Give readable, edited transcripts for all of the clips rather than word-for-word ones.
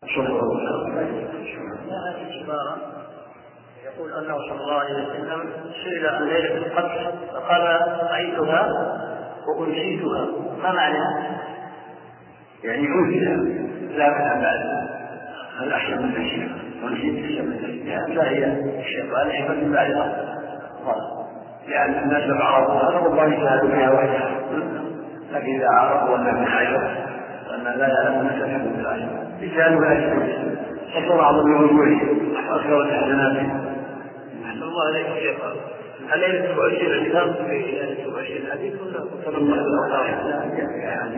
هذه عبارة يقول أنه صلى الله عليه وسلم سئل عن ليلة القدر فقال رأيتها وأنسيتها، ما معناها؟ يعني أنسيها لا بد بعد هل أحسن من الشيء ونسيت الشيء لا هي الشيطان يحمل بعد الأرض لأن الناس لو عرضوا هذا والله يشاهدوا فيها وجهها، لكن إذا عرضوا أن من عشرة وأن لا يعلم الناس الحمد لله يجعلوا لا يشكرون فصار أعظم من وجوهه وأكثر الحسنات. أحسن الله عليك يا شيخ، هل ليلة 27 الكتاب في ليلة 27 حديث ولا صلى الله عليه وسلم؟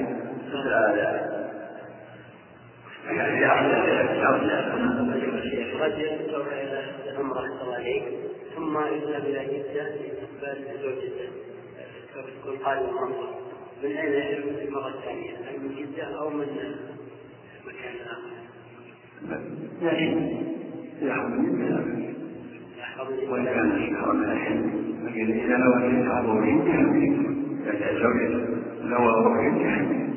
يعني أحسن رجل سوف إلى عمرة الله عليك ثم يذهب إلى جدة لاستقبال زوجته فتكون قادمة عمرة، من أين يحرم المرة الثانية؟ هل من جدة أو من مكان آخر؟ يحرم من وإن كان الشهر من الحلم، لكن إذا نوى أن يتعرض يمكن يعني زوجته نوى أن يحرم.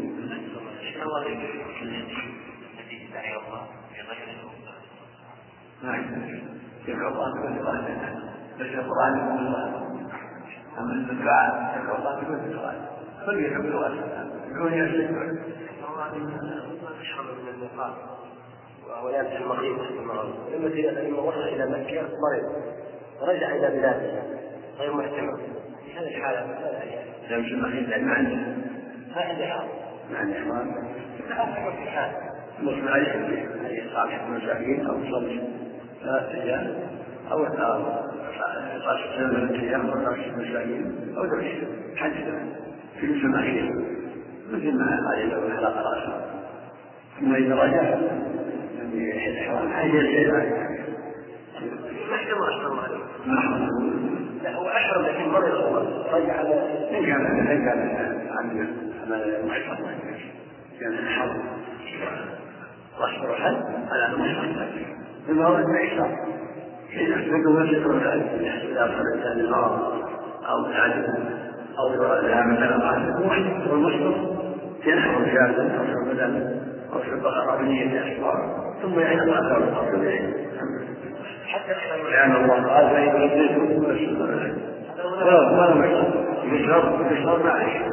نعم يقرأ الله بكل صلاة بس القرآن يقول الله أما الدعاء يقرأ الله بكل صلاة فليحب الواسع يكون يستكبر أشهر من المقام ويأتي المغيب لما وصل إلى مكة مرض ورجع إلى بلاده غير محتمل في هذه الحالة لا مش المغيب لأن ما عنده حال ما عنده حوار في حال مصر عليه صالح المساكين أو صلح 3 أيام أو 12 سنة 3 أيام أو 12 مساكين أو دعش حدث في المساكين مثل ما قال له حلق رأسه ثم إذا رجع يحل حوالي حاجة الشيطان محكمة أشهر الله لا هو أشهر لكن مرض رجع على من كان عن المحفظ كان الحرب وأشهر حد على المحفظ ثم هو الإحسان حين يحسنه نفسه إذا أصل الإنسان المرض أو العجل أو لا مثلا قاتل والمسلم ينحر جادا أو شرب دم أو شرب قرابية أشبار ثم يعلم أثر الأصل حتى لأن الله قال فإن رديتم ولا مشروع يشرب معه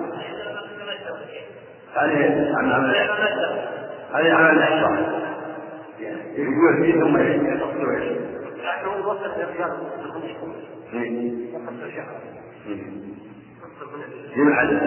عليه عمل الإحصاء يقول فيه ثم يتصل نحن نوصل الرجال لما حدث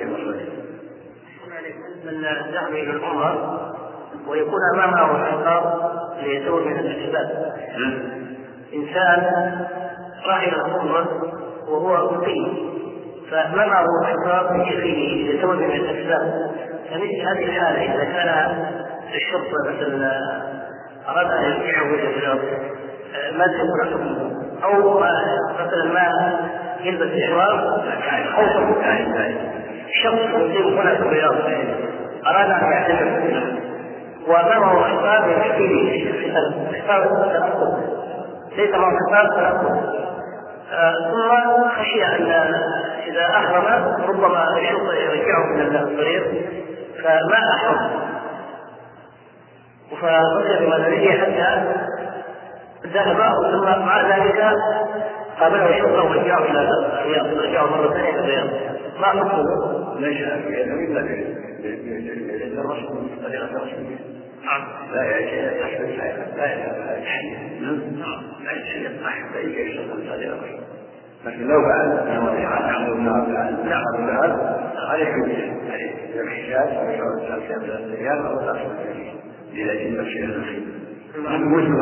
من ذهب إلى العمرة ويكون أمامه حصار ليزول من الأسباب. إنسان راح إلى العمرة وهو مقيم فمنعه حصار بشكله ليزول من الأسباب، فمثل هذه الحالة إذا كان الشرطة مثلا أراد أن يرجعه إلى البلاد ما تكون حكمه، أو مثلا ما يلبس إحرام أو شخص يقيم هنا في الرياض أراد أن يعتمر وأمامه حساب يحكي حساب التنقل ليس معه حساب التنقل، ثم خشي أن إذا أحرم ربما الشرطة يرجعه من الطريق فما أحرم ففكر بمدرسه حتى ذهب ثم مع ذلك قابله الشرطة ورجعه إلى الرياض، رجعه مرة ثانية إلى الرياض، ما حكمه؟ ليس إلا بالرسم طريقة الرسم لا يحدث لا يحدث أي شيء طريقة الرسم، لكن لو فعل نعم عليه الحجاج أو شعور الأيام أو الأصل لأجل الشيء الأخير مسلم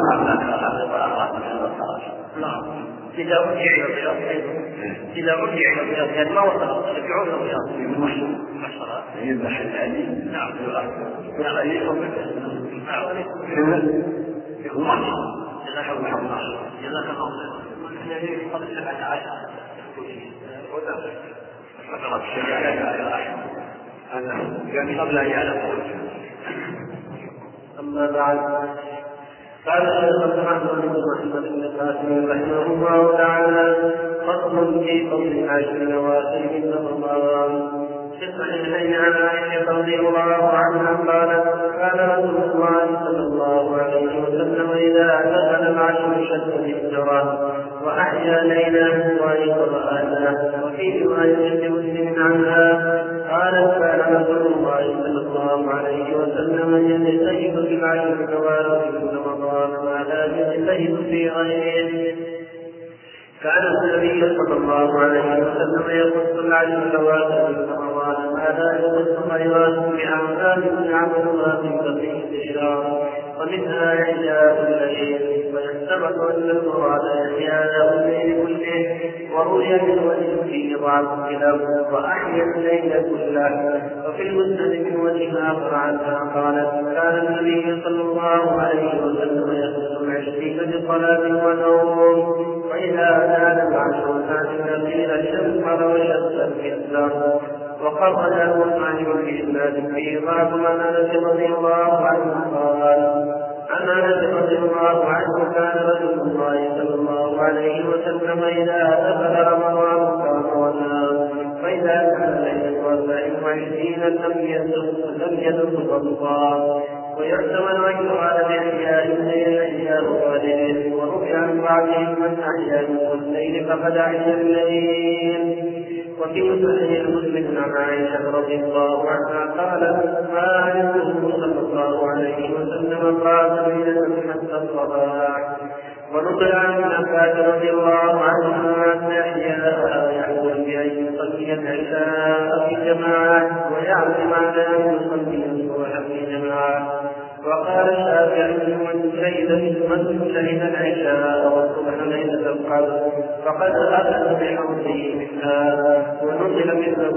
نعم. إذا رجع إلى الرياض إذا رجع إلى الرياض يعني ما وصل رجعوا إلى الرياض المسلم يذبح الحديد نعم يكون محصن جزاك الله خير قبل 17 هذا يعني قبل أن يعلم. أما بعد قال الشيخ محمد بن محمد بن قاسم رحمه الله تعالى فصل في فضل 10 نوافل من رمضان. في الصحيحين عن عائشة رضي الله عنها قالت كان رسول الله صلى الله العشر شد الهجرة وأحيا ليله وأيقظ أهله. وفي رواية لمسلم عنها قالت كان رسول الله صلى الله عليه وسلم يجتهد في العشر الأواخر من رمضان ما لا يجتهد في غيره. كان النبي صلى الله عليه وسلم يخص العشر الأواخر من رمضان ما لا يخص غيره بأعمال يعملها في بقية الشهر ومنها إحياء الليل. ويحتمل أن المراد إحياء الليل كله وروي بالوجه فيه ضعف الكلام وأحيا الليل كله. وفي المسند من وجه آخر عنها قالت كان النبي صلى الله عليه وسلم يخص العشرين بصلاة ونوم وإذا كان العشر الثانية قيل الشمس وشمس الكسر. وقرأ المصنع بإسناد فيه بعض من أنس رضي الله عنه قال عن أنس رضي الله عنه كان رسول الله صلى الله عليه وسلم إذا دخل رمضان قام ونام فإذا كان ليلة 24 لم يدخل الله. ويحتمل أن يراد بإحياء الليل إحياء غالب. ورفع عن بعضهم من أحيا الليل فقد أحيا الليل. وفي صحيح مسلم عن عائشة رضي الله عنها قالت ما علمته صلى الله عليه وسلم قال ليلة حتى الصباح. ونقل عن عباس رضي الله عنهما أن إحياءها يحصل بأن يصلي العشاء في جماعة ويعزم على أن يصلي الصبح في جماعة. وقال الشافعي من شهد العشاء والصبح ليلة القدر فقد أخذ بحوله منها. ونقل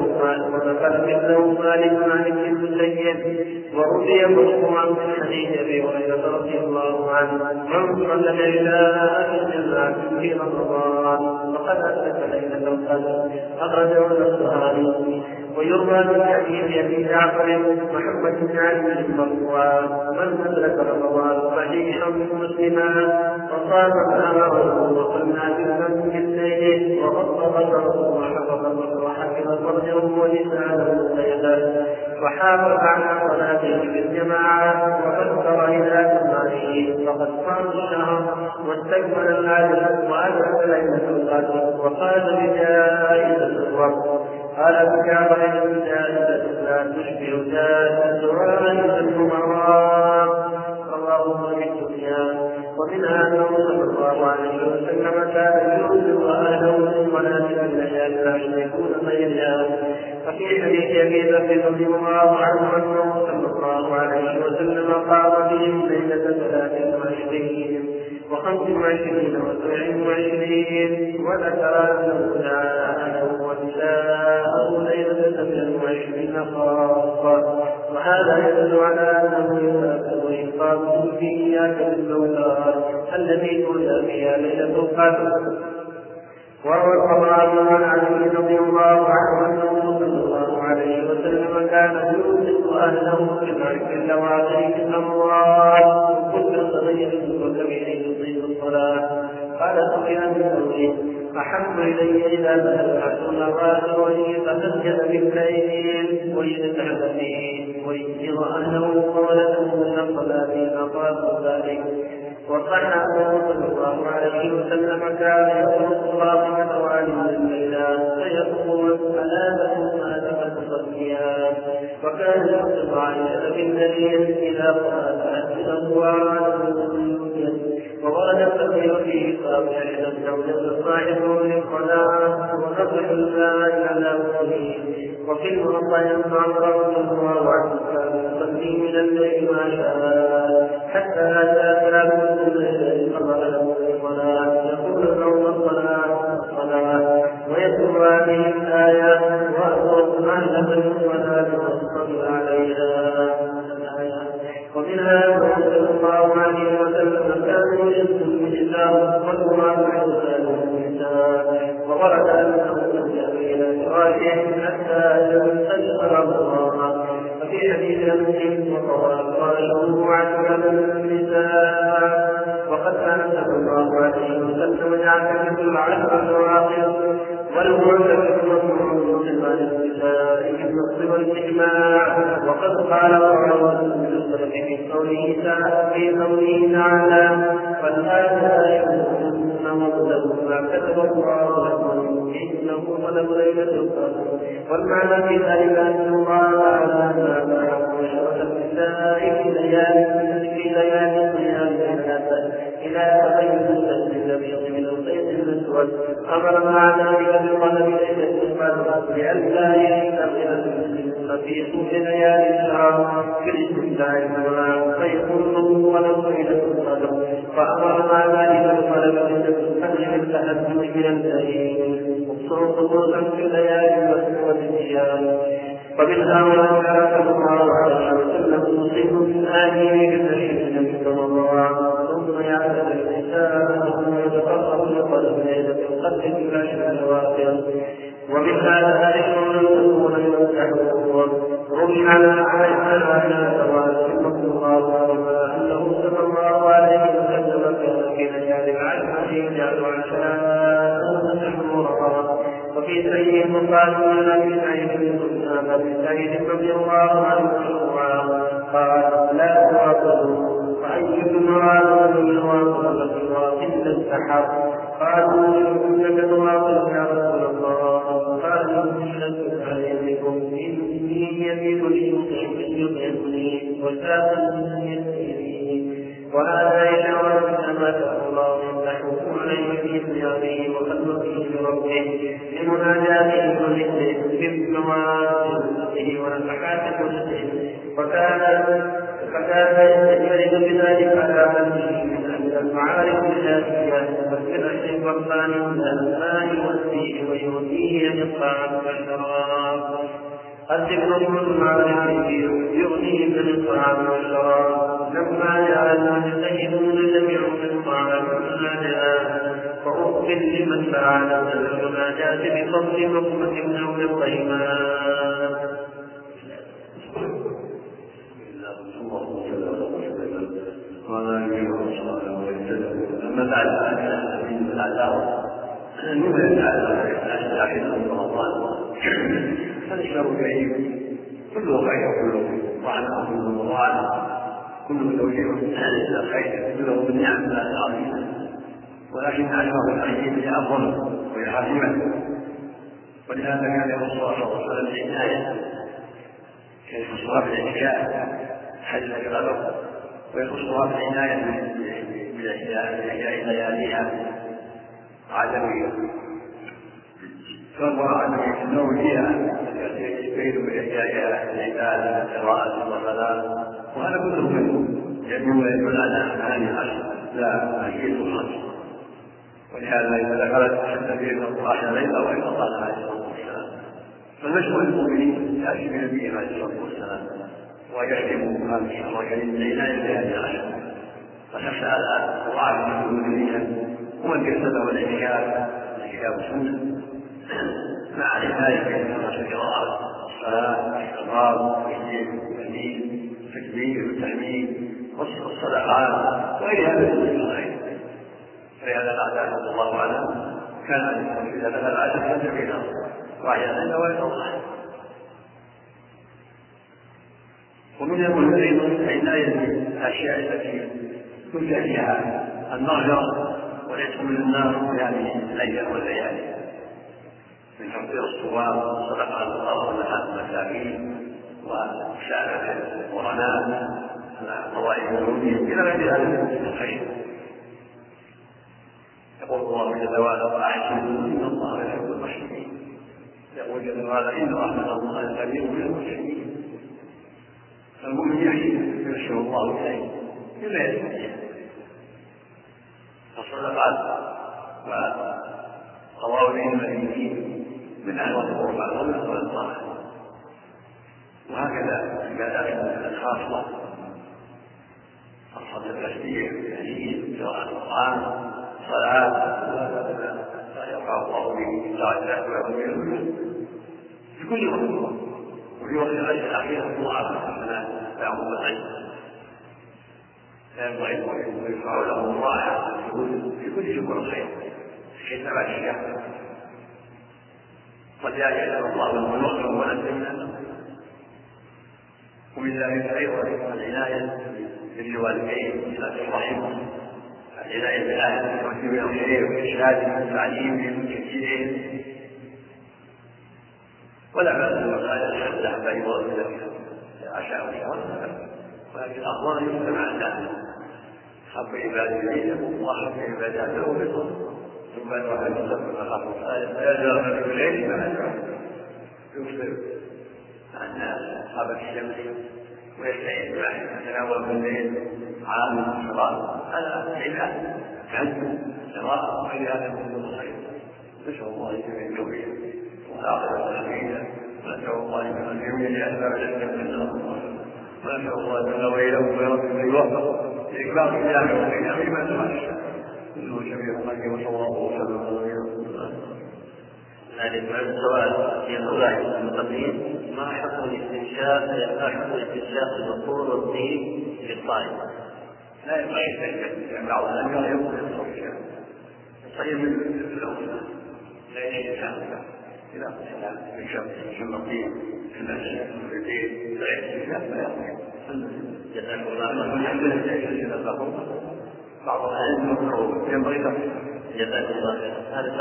مثله مالك عن ابن المسيب وروي مرفوعا من حديث أبي هريرة رضي الله عنه من صلى العشاء في جماعة في رمضان فقد أدرك ليلة القدر أخرجه البخاري. ويروى من حديث أبي جعفر محمد بن علي المرفوعان من أدرك رمضان صحيحا مسلما وصام أمره وقلنا بالذنب بالليل وغض بصره وحفظ فرجه ولسانه ويده وحافظ على صلاته بالجماعة وفكر إلى كماله فقد صام الشهر واستكمل العدل وأدرك ليلة القدر وقال بجائزة الرب. قال بجعفر الجائزة لا تشبه جائزة ولا الأمراء رواه في الدنيا. ومنها أنه صلى الله عليه وسلم كان يرسل أهله الصلاة في الليالي العشر يكون خيرا. ففي حديث أبي بكر رضي الله عنه أنه صلى الله عليه وسلم قام بهم ليلة 23 و25 و27 وذكر أنه دعا أهله ونساءه ليلة 27 خاصة. وهذا يدل على أنه يتأكد إنقاذه في إياك بالزوجات التي تولى فيها ليلة القدر. وروى الطبراني عن علي رضي الله عنه أنه صلى الله عليه وسلم كان يوصي أهله بترك الأواخر من أموال وكل صغير وكبير يطيل الصلاة. قال سفيان الثوري أحب إلي إذا بلغت الأواخر ويتسجد بالليل ويجتهد فيه ويجزر أهله وولده من الصلاة فقال ذلك. وصح أنه صلى الله عليه وسلم كان يخلق الله موالد الليلات فيقول ثلاثة صادقة تصليان. وكان يخطب عائشة بالدليل إذا قرأت أسئلة وورد التقرير فيه صابع الزوجة صاحب للصلاة ونصح الماء على وجهه. وفي المرضى ينفع رضي الله عنه كان يصلي من الليل ما شاء حتى أتى كلام فقال له الصلاة يقول لهم الصلاة ويتلو هذه الآية وأمر أهل بالصلاة والصبر عليها. ومنها أنه صلى الله عليه وسلم كان يشد النساء والقرآن يسأل النساء وورد أنه يرجع إلى فراشه حتى يستشعر الله. وفي حديث أنس وقال فراشه عن النساء. وقد كان صلى الله عليه وسلم يعتكف العشر الأواخر والمعتكف ممنوع من النساء بالنص والإجماع. وقد قال الله في قوله تعالى فالآن يؤمنون وابتغوا ما كتب الله لكم إنه طلب ليلة القدر. والمعنى في ذلك أن الله تعالى ما يعرف النساء في ليالي الصيام إلى تغير الشمس الأبيض من الصيف الأسود. أمر مع ذلك بطلب ليلة القدر لئلا يشتغل المسلمون في طول ليالي الشهر في الاستمتاع بالمنام فيكون طلب ليلة القدر. فأمر مع ذلك بطلب ليلة القدر بالتهجد من الليل خصوصا في الليالي والأيام. وبالأمر كان الله عليه وسلم يصيب من آله بتشريع النبي صلى الله عليه وسلم ثم يعتذر النساء ثم يتقرب لطلب ليلة القدر بما الواقع. ومن هذا ذكر المسلمون يمسحون روي على عائشة رضي الله عنها أنه صلى الله عليه وسلم كان في ليالي العشر يجعل عشاء مسحورا. وفي سيد مقال من ابي سعيد رضي الله عنه قال لا تواصلوا فأيكم راد من واصل السحر قالوا إنك تواصل يا رسول الله قالوا اشهد عليكم إني يمين يطعمني وساقني يسقيني. وهذا إشارة كما شاء الله يمدحه عليه في صيامه وخلقه بربه لمناجاته وذكره بالمواقف ونفحات كله. فكان يستجرد بذلك على قلبه من المعارف الجاهلية والفرح والرباني من الماء والسيء ويؤتيه بالطعام والشراب. الذكر من المعارف يغني بالطعام والشراب. لما جعل المجتهدون جميعهم بالطعام والناجات فأخبر لمن فعل المناجاة بفضل لقمة أو بالطيبات. أما بعد من الأعذار نؤمن على الآخرة من رمضان فالإسلام الكريم كله خير كله رحمة كله مضاعفة كله توجيه إلى الخير كله من نعم عظيمة. ولكن عشرة الأيام هي أفضل وهي حاسمة. ولهذا كان يخص صلى الله عليه وسلم بالعناية كان يخصها بالاعتكاف حج الغدر ويخصها بالعناية بإحياء لياليها عدمية فالله عدمية النوم فيها يستفيد بإحيائها العبادة القراءة والصلاة وهذا كله منه يدل على هذه العشر لا أكيد الخمس. ولهذا إذا دخلت حتى في القرآن ليلة وإذا قال عليه الصلاة والسلام فالمشروع للمؤمنين يأتي بنبيهم عليه الصلاة والسلام ويحكموا هذا الشهر الكريم العناية بهذه العشر وتخشى على مضاعفة المؤمنين ومن كسبه الاعتكاف والسنة مع العناية بهذه القراءات الصلاة الاستغفار التكبير والتحميد والصدقات وغير هذا من الخير. فلهذا قال صلى الله عليه وسلم كان إذا دخل العشر فجر وأحيانا ويتوضح. ومن المهم أيضا العناية بالأشياء التي ترجى فيها المغفرة والعتق من النار في هذه الأيام والليالي من تقدير الصواب والصدقة على الفقراء والمساكين ومساعدة الغرماء على قضاء ذنوبهم إلى غير ذلك من الخير. يقول الله جل وعلا وأحسنوا إن الله يحب المحسنين. يقول جل وعلا إن رحمة الله قريب من المحسنين. فالمؤمن يحسن يرشد الله إليه بما يستطيع فالصدقات وقضاء العلم المدينين من أعظم القربى والطاعة. وهكذا عبادات الخاصة خاصة التسبيح والتهليل قراءة القرآن صلاة يرفع الله به درجات ويعظم في كل وقت وفي وقت العشر الأخيرة مضاعفة الحسنات يعظم العلم لا ينبغي ويرفع له مضاعفة في كل شكر الخير في كتاب الشيخ قد يجعل الله له الوقت ونزلنا. ومن ذلك أيضا العناية بالوالدين صلة الرحم العناية بالأهل وتوجيه الخير وإرشادهم وتعليمهم وتشجيعهم، ولا بأس بالمسائل الأحبة يوصل عشاء وشهر، ولكن الأفضل أن يجتمع الناس حب عباده إليهم وأحب عباداته بالظلم، ثم أن واحد يصبر أخاه فيجعل في الليل ما يخبر عن أصحاب الشمس ويستعين معه يتناول بالليل عام الصلاة، هذا عبادة تعد سواء وغير هذا من الخير. نسأل الله جميع التوفيق والعاقبة الحميدة، ونسأل الله جميع الأسباب التي تمنى ونسأل الله جل وعلا ويرزقنا الوفق لإكبار الله وبين فيما تمشى إنه جميع الخير وصلى الله وسلم على نبينا. هذا السؤال يقول المقدمين: ما حكم الاستنشاق البخور والطيب للصائم؟ لا ينبغي يستنشق، بعض الأنواع يقول يستنشق الصيام من الأولى لا يستنشق إذا قصد بالشمس الطيب في المسجد في البيت لا يستنشق فلا يقصد. جزاكم الله خيرا. بعض العلم مكروه ينبغي تقصد. جزاكم الله خيرا. هذا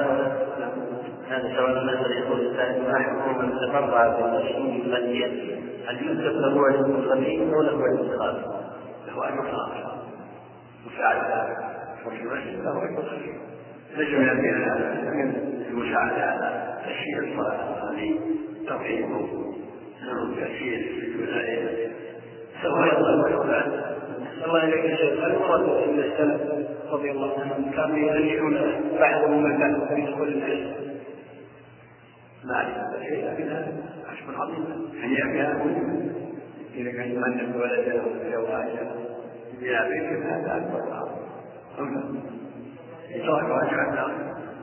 سؤال الناس يقول السائل: ما حكم من تبرع بالمشروب المادية؟ هل يكتب له عند الخبيث او له عند الخاص؟ له أجر خاص مساعدة فرش المسجد له أجر خاص، ليس من المساعدة على تشييع الصلاة هذه ترحيبه تأثير في الولاية سوف يطلب. الله إليك يا شيخ، هل ورد أن السلف رضي الله عنهم كانوا يهنئون بعضهم البعض في دخول العلم؟ ما أعرف شيء، لكن هذا عشق عظيم هنيئا إذا كان يمنى ولده وزواجه بلا بيت هذا أكبر عظيم يترك وجه النار.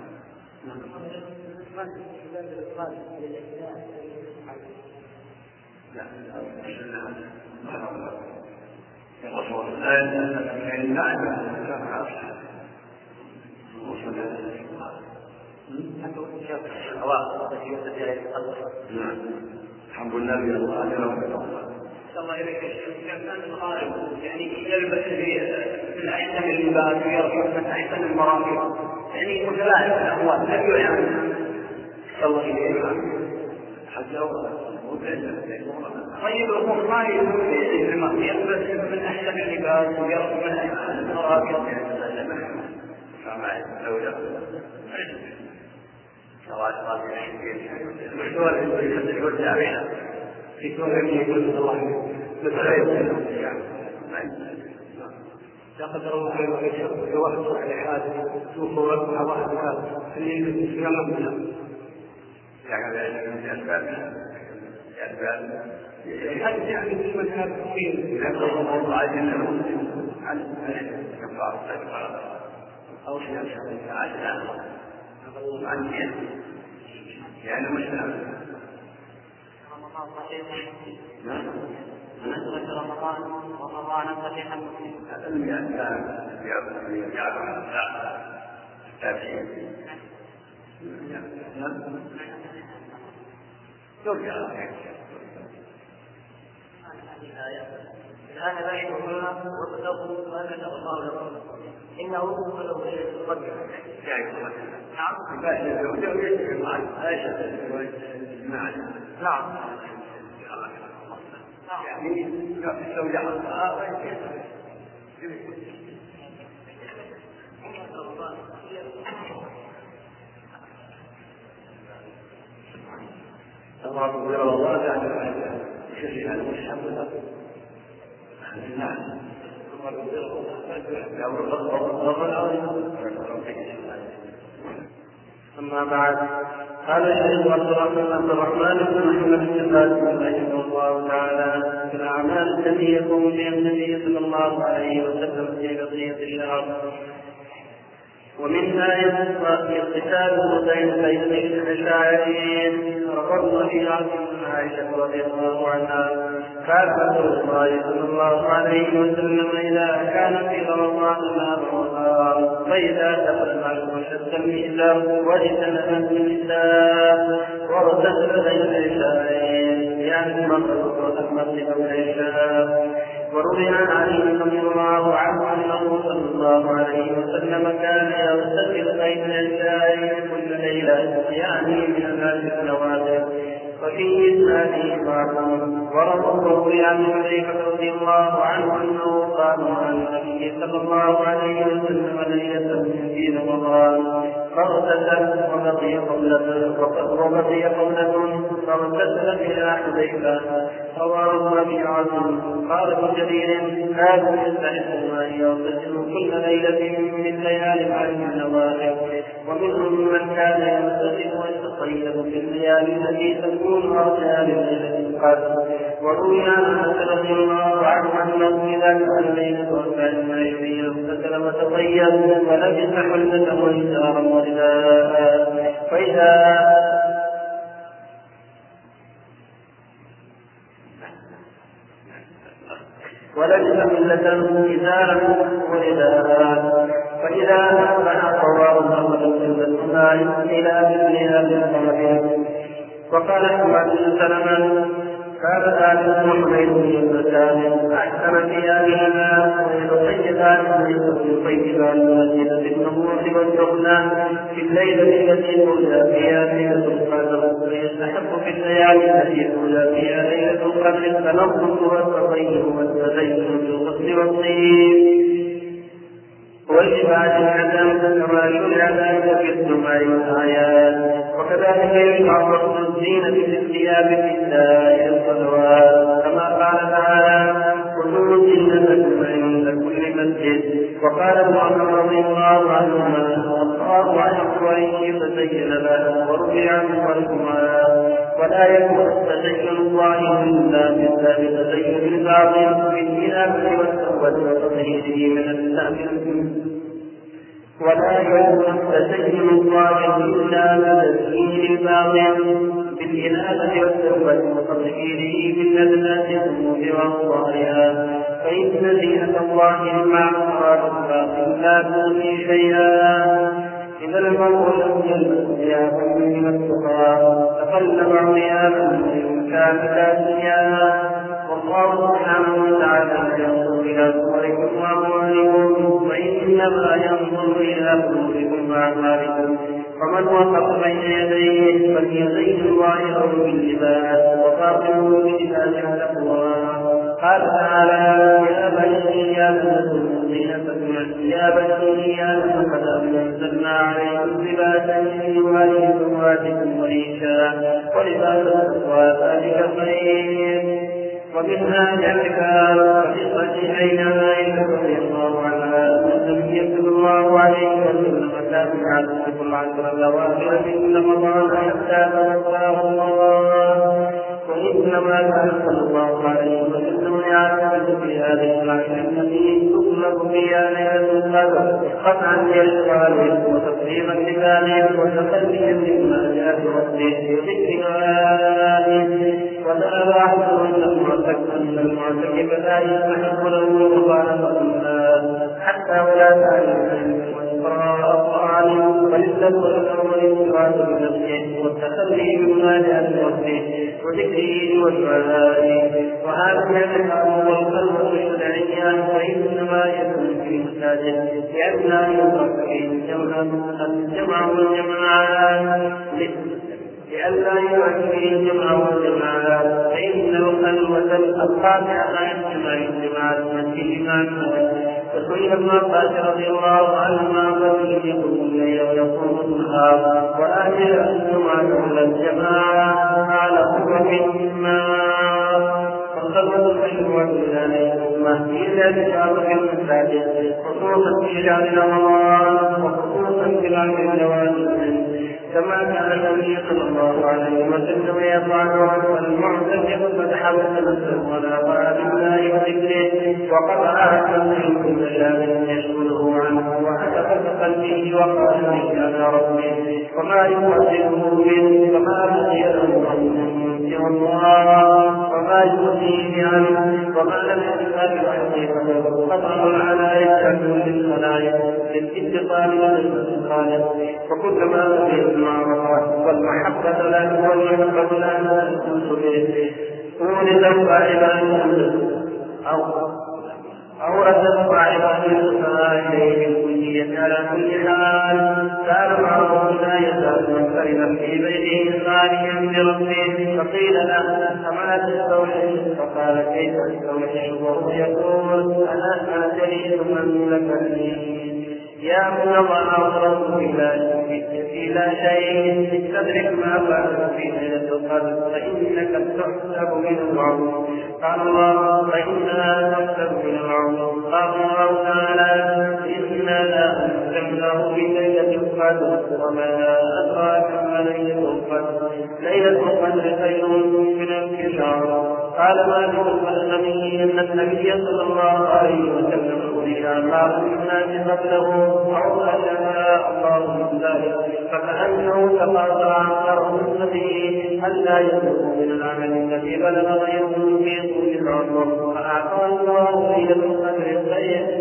لا الرسول كان نعم الحمد لله الله إليك كان الغالب يعني يلبس من أحسن اللباس ويركب من أحسن المراكب، يعني متلاعب الأموال هل يعلم؟ الله إليك حتى طيب الأمور ما يلبس من أحسن اللباس ويركب من أحسن المراكب فما لو في كون يقول الله لا قدر الله في وقت على حادث توفى وقع واحد هذا اللي يسلم منها يعني في مكان طويل أو شيء عن يعني مسلم مناسبة رمضان صحيحا مسلم. هذا لم يعلم التابعين يرجع الآن بينهما وابتغوا ما كتب الله لكم إنه ولو يقدر. نعم. نعم. يعني يستودع الله الله غير الله تعالى شيء هذا مش حمد نعم أما بعد، قال الشيخ عبد الرحمن بن محمد بن قاسم رحمه الله تعالى: في الأعمال التي يقوم بها النبي صلى الله عليه وسلم في بقية الشهر، ومنها اغتسال الغدين بين الأشاعريين رفضنا في عهد عائشة رضي الله عنها: كان رسول الله صلى الله عليه وسلم إذا كان في رمضان ما رمضان، فإذا دخل المعلوم شد المئزر واجتنب النساء واغتسل بين العشاءين صيام المغرب والعشاء. وروي عن علي رضي الله عنه انه صلى الله عليه وسلم كان يغتسل بين العشاء كل ليله يعني من الناس النوافل. وفي إسناده ضعف. وروي عن حذيفة رضي الله عنه أنه قال عن النبي صلى الله عليه وسلم ليلة في رمضان فاغتسل وبقي قولة فاغتسل إلى حذيفة. رواه أبي عاصم. قال ابن جرير هذا يستحق أن يغتسل كل ليلة من ليالي العشر النوافل. ومنهم من كان يغتسل ويتطيب في الليالي التي تكون أرجى لليلة القدر. وروي عن أنس رضي الله عنه أنه إذا كان ليلة 24 اغتسل وتطيب ولبس حلة وإزارا ورداء ولبس حلة إزارا ورداء فإذا أصبح قواه فقد الماء إلى مثلها بالطهر. وقال حماد بن سلمة كان آل حميد بن سالم أحسن ثيابهما ويطيبان ويطيبان المسجد بالنبوة والدخلان في الليلة التي تولى فيها ليلة القدر. ويستحق في الليالي التي تولى فيها ليلة القدر التنظف والتطيب والتزين بالغسل والطيب والإبعاد العدم كما شرع ذلك في الدماء والآيات. وكذلك يشرع رفض الزينة في الثياب في سائر الصلوات كما قال تعالى خذوا زينتكم عند كل مسجد. وقال ابن عمر رضي الله عنهما الله أحب أن يتزين له. وروي عنه عنهما ولا يكون التزين الله إلا بتزين الباطل بالإنابة والتوبة وتطهيره من التأمين. ولا يكون التزين الله إلا بتزيين الباطل بالإنابة والتوبة وتطهيره من الذنوب وأوضاعها. فإن زينة الله مع مراد الباطل لا تغني شيئا. إذا المرء لم يلبس ثيابا من التقى تقلب عريانا وإن كان كاسيا. والله سبحانه وتعالى ينظر إلى صوركم وأموالكم وإنما ينظر إلى قلوبكم وأعمالكم. ومن وقف بين يديه فليزين ظاهره باللباس وباطنه بلباس التقوى. قال تعالى يا بني آدم يا بني آدم قد أنزلنا عليكم لباسا يواري سواتكم وريشا ولباس التقوى ذلك خير. ومنها الاعتكاف. وفي الصحيحين عن عائشة رضي الله عنها أن النبي صلى الله عليه وسلم كان يعتكف العشر الأواخر من رمضان حتى توفاه الله. وإنما كان صلى الله عليه وسلم يعتكف في هذه العشر التي تطلق فيها ليلة القدر قطعا للشوارع وتقديما لذلك وتخليا مما جاء بربه وذكر آله. وذهب أحسن أن المعتكف لا يستحق له مخالفة الناس حتى ولا تعلم وإقراء الطعام وللذكر والانفراد بنفسه والتخلي مما جاء بربه وذكره والدعاء. وهذا الاعتكاف هو الخلوة الشرعية وإنما يكون في المساجد لئلا يترك فيه الجمع والجماعات لئلا يؤثر الجمع والجماعات. فإن الخلوة القاطعة لا يجتمع الجماعة المسجد معه. وسئل ابن عباس رضي الله عنهما رجل يقوم الليل ويقوم النهار وآخر الجمعة ولا الجماعة على قوة النار. فالخلوة المشروعة لله الأمة هي ذات شعر في المساجد خصوصا في شهر رمضان وخصوصا في العشر الأواخر كما كان النبي صلى الله عليه وسلم يفعل. المعتكف فتحول نفسه ولا قال بالله وذكره وقد عهد من كل شان يشغله عنه وحدث قلبه وقال به على ربه وما يقدره منه وما بقي له سوى الله وما يؤذيه عنه وما لم يتبع حقيقته قطع على يده للخلائق للاتصال بالخالق. وكلما بقي المعرفة والمحبة لا تكون به أورثت عباد السماء إليه الكلية على كل حال. كان معه لا يزال منفردا في بيته خاليا بربه، فقيل له أما تستوحش؟ فقال كيف أستوحش وهو يقول أنا جليس من لك يا من الله أمره إلى شيء استدرك ما فعل في ليلة القدر فإنك تحسب من العمر. قال الله فإنها تحسب من العمر. قال الله تعالى إنا لا نحكم له في ليلة القدر وما أدراك ما ليلة القدر. ليلة القدر خير من ألف شهر. قال مالك أن النبي صلى الله عليه وسلم إذا قال الناس قبله أو أشاء الله من ذلك فكأنه تقاطع عن أمته ألا يذوقوا من العمل الذي بلغ غيره في طول العمر. فأعطى الله ليلة القدر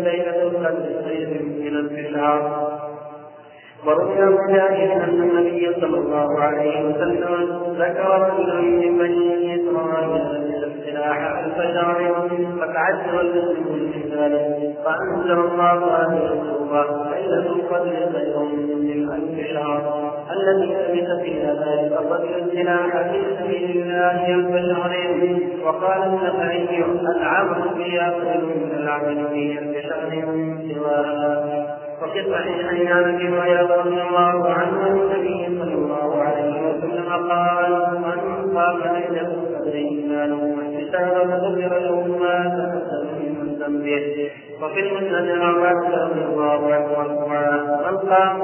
خير من ألف شهر. وروي عن مجاهد أن النبي صلى الله عليه وسلم ذكر رجلا من بني إسرائيل السلاح الفجر فتعجب المسلمون في ذلك فأنزل الله هذه السورة ليلة القدر خير من ألف شهر الذي ثبت فيها ذلك الرجل السلاح في سبيل الله الفجر. وقال النخعي العمل فيها خير من العمل في ألف شهر سواها. وفي الصحيحين عن ابي هريره رضي الله عنه النبي صلى الله عليه وسلم قال من قام ليله القدر ايمانا واحتسابا غفر له ما تقدم من ذنبه. وفي المسند عن عائشه رضي الله عنها من قام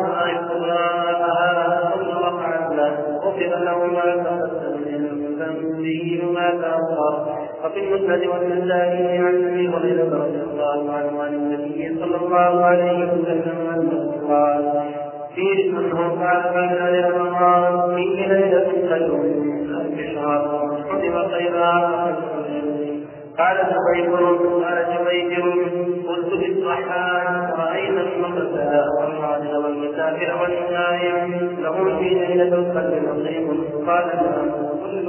قراءها ثم رفع له غفر له ما تقدم من ذنبه وما تاخر. وفي المسند والنسائي عن ابي هريره رضي الله عنه عن النبي صلى الله عليه وسلم قال في ليلة رمضان فيه ليلة خير من ألف شهر حرم خيرها. قال جبير قلت للصحابة رأينا المرسى والحاضر والمسافر والنائم لهم في ليلة القدر نصيب. قال كل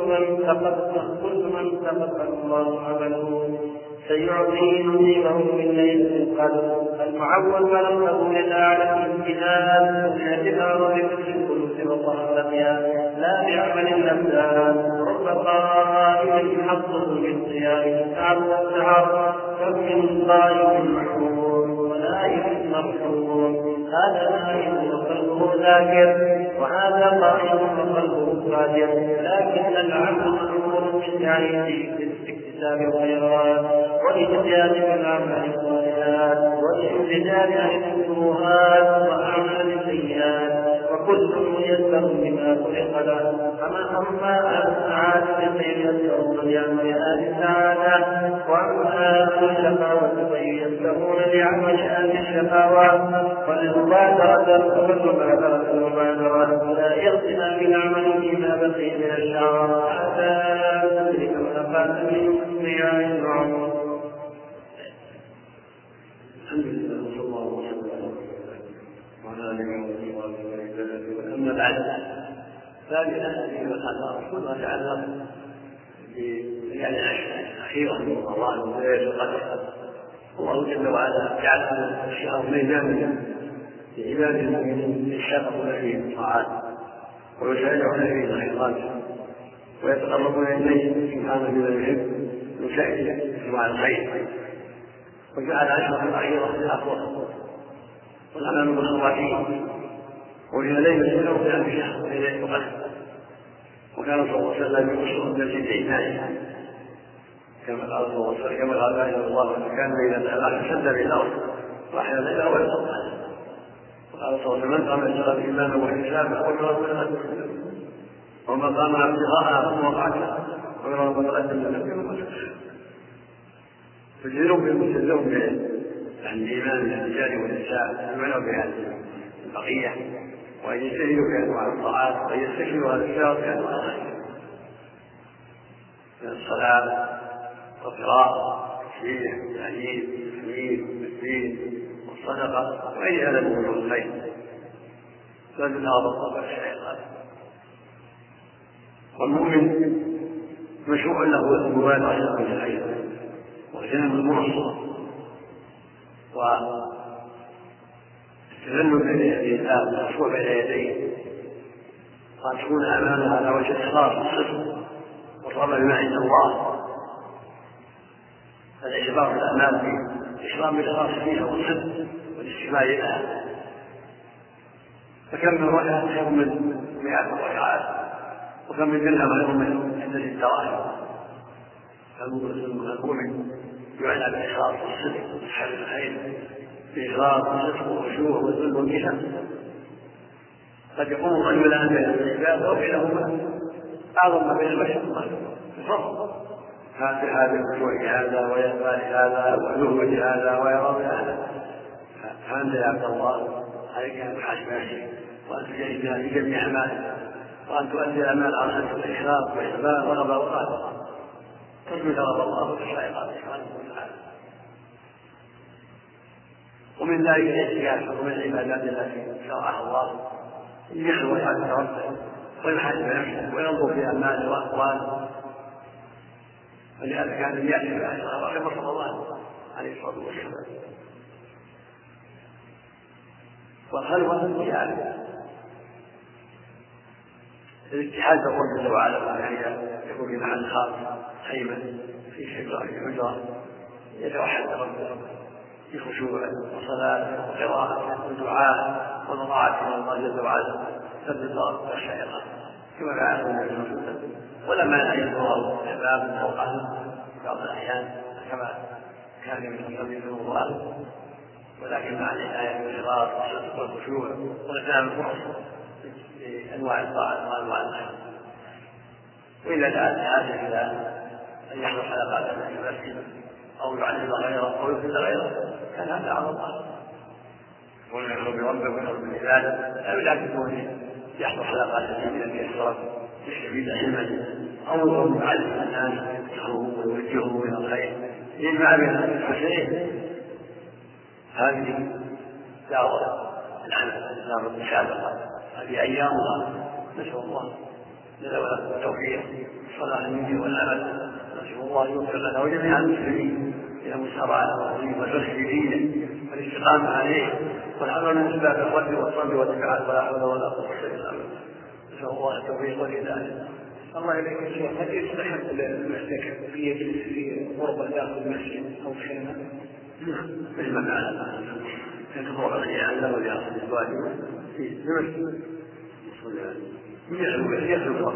من تقبل الله عمله سيعطيه نصيبه من ليلة القدر. المعول فلم تكن إلا على الامتثال والاعتبار بكل القلوب وطهارتها لا بعمل الأبدان. رب قائم حظه بالصيام تعب والسهر كم من صائم محروم ونائم مرحوم. هذا نائم وقلبه ذاكر وهذا قائم وقلبه قادر. لكن العبد مأمور بالتعريف باكتساب الخيرات والإجتهاد في الأعمال الصالحات والانتهاء عن الكروهات وأعمال السيئات وكل ميسر بما خلق له. أما السعادة فييسرون لعمل أهل السعادة وأما أهل الشقاوة فييسرون لعمل أهل الشقاوة. والمبادرة لا يغتنى بالعمل فيما بقي من الشهر حتى تدرك ما فات من ضياع العمر. الحمد لله وصلى الله وسلم وعلى اله وصحبه. اما بعد فهذه كما قال تعالى يعني اخيرا من رمضان وليله القدر الله جل وعلا جعل الشهر ميدانا لعباد المؤمنين يشاقون فيه الطاعات ويسارعون فيه الخيرات ويتقربون اليه سبحانه بما يحب من سائر انواع الخير. وجعل عشرة الأخيرة أفضل والعمل بالخواتيم وهي ليلة من أول ألف شهر ليلة القدر. وكان صلى الله عليه وسلم يبشر بالجد إيمانه كما قال صلى الله عليه وسلم كما قال لا إله إلا الله كان ليلة الآخر شد بالأرض وأحيا الليل والصبح. وقال صلى الله عليه وسلم من قام الصلاة إيمانا واحتسابا وجرى وما قام ابتغاء ثم وقعت ويرى ما تقدم له فالجنوب المسلمون عن الإيمان الرجال والنساء يمنعوا بهذه البقية وأن يجتهدوا في أنواع الطاعات وأن يستكملوا هذا الشهر في أنواع الخير من الصلاة والقراءة والتسبيح والتهليل والتحميد والتسبيح والصدقة وغير هذا من وجوه الخير. فالنار والطبع الشيطان. والمؤمن مشروع له المبالغة في الخير واغتنام المعصية والتذلل بين يدي الله والخشوع بين يديه وأن تكون أعمالها على وجه الإخلاص والصدق والرغبة بما عند الله. الإشراف الأعمال بالإشراف بالإخلاص فيها والصدق والاستماع لها، فكم من ركعة خير من 100 ركعات، وكم من درهم خير من 100 دراهم. فالمؤمن يعنى بالإخلاص والصدق وصحة الخير بإخلاص والصدق والخشوع والذل والكسل. قد يقوم رجلان بين العباد وبينهما أعظم ما بين البشر الفضل، هذا الخشوع هذا ويقبل هذا ويهمل هذا ويرى هذا. فأنت يا عبد الله عليك أن تحاسب نفسك وأن تجاهد في جميع أعمالك، وأن تؤدي الأعمال على أساس الإخلاص والإخبار ورغبة وقالب ترجو ثواب الله وتخشى عقابه سبحانه وتعالى. ومن ذلك الاعتكاف ومن العبادات التي شرعها الله يخلو عز ربه ويحاسب نفسه وينظر في أعماله وأقواله. ولهذا كان يأتي بعشرة كما صلى الله عليه الصلاة والسلام. والخلوة هي الاتحاد بالرب جل وعلا، يعني يكون في محل خاص خيمة في حجرة يتوحد ربه في خشوع وصلاة وقراءة ودعاء ومضاعفة إلى الله جل وعلا ثبت والشيطان كما فعل النبي صلى الله عليه وسلم. ولما أن يظهر الشباب فوقه بعض الأحيان كما كان من النبي صلى الله عليه وسلم، ولكن مع العناية بالإخلاص والصدق والخشوع واغتنام الفرص بأنواع الطاعة وأنواع الخير. وإذا دعا الحاجة إلى أن يحضر حلقات في المسجد أو يعلم غيره أو يفيد غيره كان هذا على الله. ويحضر بربه ويحضر بالعبادة لا يكون يحضر حلقات الجميلة في الصلاة يستفيد علما أو يعلم الناس يذكرهم ويوجههم إلى الخير يجمع بين الحسين. هذه دعوة العمل دعوة المسابقة، هذه أيام الله نسأل الله جل وعلا التوفيق والصلاح منه والعمل. نسأل الله يغفر لنا وجميع المسلمين إلى مسارعة والحرص في دينه والاستقامة عليه والحذر من أسباب الرد والصد والتبعات ولا حول ولا قوة إلا بالله. نسأل الله التوفيق والهداية. الله إليك يا شيخ، هل يستحب المعتكف في يجلس في غرفة داخل المسجد أو خيمة؟ مثل ما فعل يتطوع عليه ويأخذ الواجب في المسجد يخلق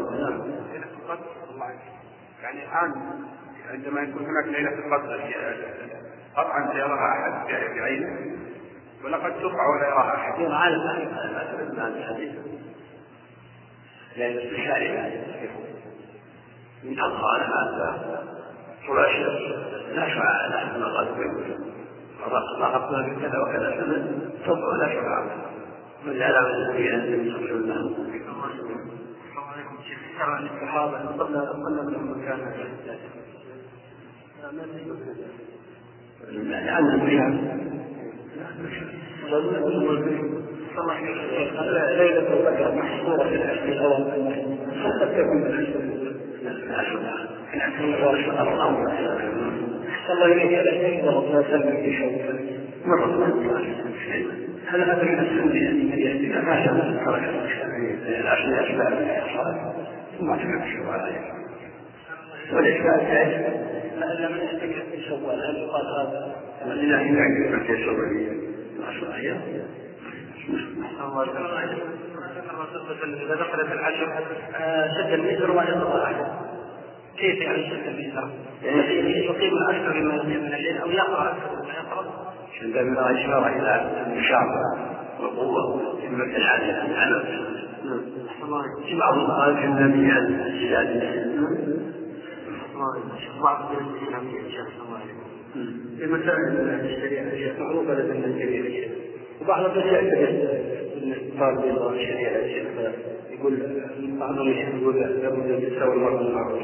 يعني الآن عندما يكون هناك ليلة القدر قطعا سيراها أحد بعينه ولقد تقع ولا يراها أحد. عالم هذا الحديث لأن الشارع من أطفال هذا فراشة لا شفاعة لا ما قد رغبنا بكذا وكذا سنة تطلع لا شفاعة من علامة النبي النبي صلى الله عليه وسلم. السلام عليكم شيخ. ترى أن الصحابة قلنا منهم مكانا لأن الرياض ليلة القدر محصورة في العشر الأواخر قد تكون الله إليك على شيء وربنا سلم في شوكة هل هذا من السنة من يهدي ما شاء الله ترك العشر أسباب ثم تفهم الشوال عليه والإشكال تعيش لأن من يستكف في شوال هل يقال هذا والإله يعجب من في الشوالية العشر أيام. إذا دخلت العشر شد الميسر ولا يطلع أحد كيف يعني شد الميسر؟ يعني يقيم العشر من الليل أو يقرأ أكثر ولا يقرأ؟ شد الميسر إشارة إلى المشاعر والقوة في المكان العالم. بعضهم قال في النبي عن السادس بعض الإسلامية إن شاء الله في مسائل الشريعة معروفة لدى الجميع، وبعض الأشياء بالنسبة للشريعة يقول بعضهم يقول لابد أن تساوي المرأة المعروف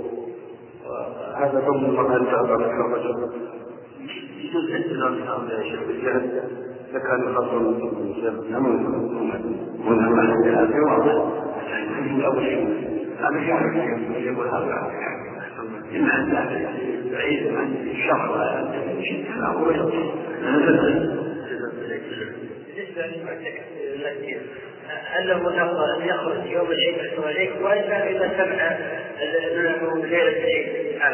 هذا ضمن المرأة تعبر الرجل يجوز احترام هؤلاء الشيخ الجهل فكان خطر من هذا واضح. هذا شيء يقول هذا إما أن بعيد عن الشر ولا شيء هل له نقطة أن يخرج يوم العيد والعيد وإلا إذا سمع ليلة العيد؟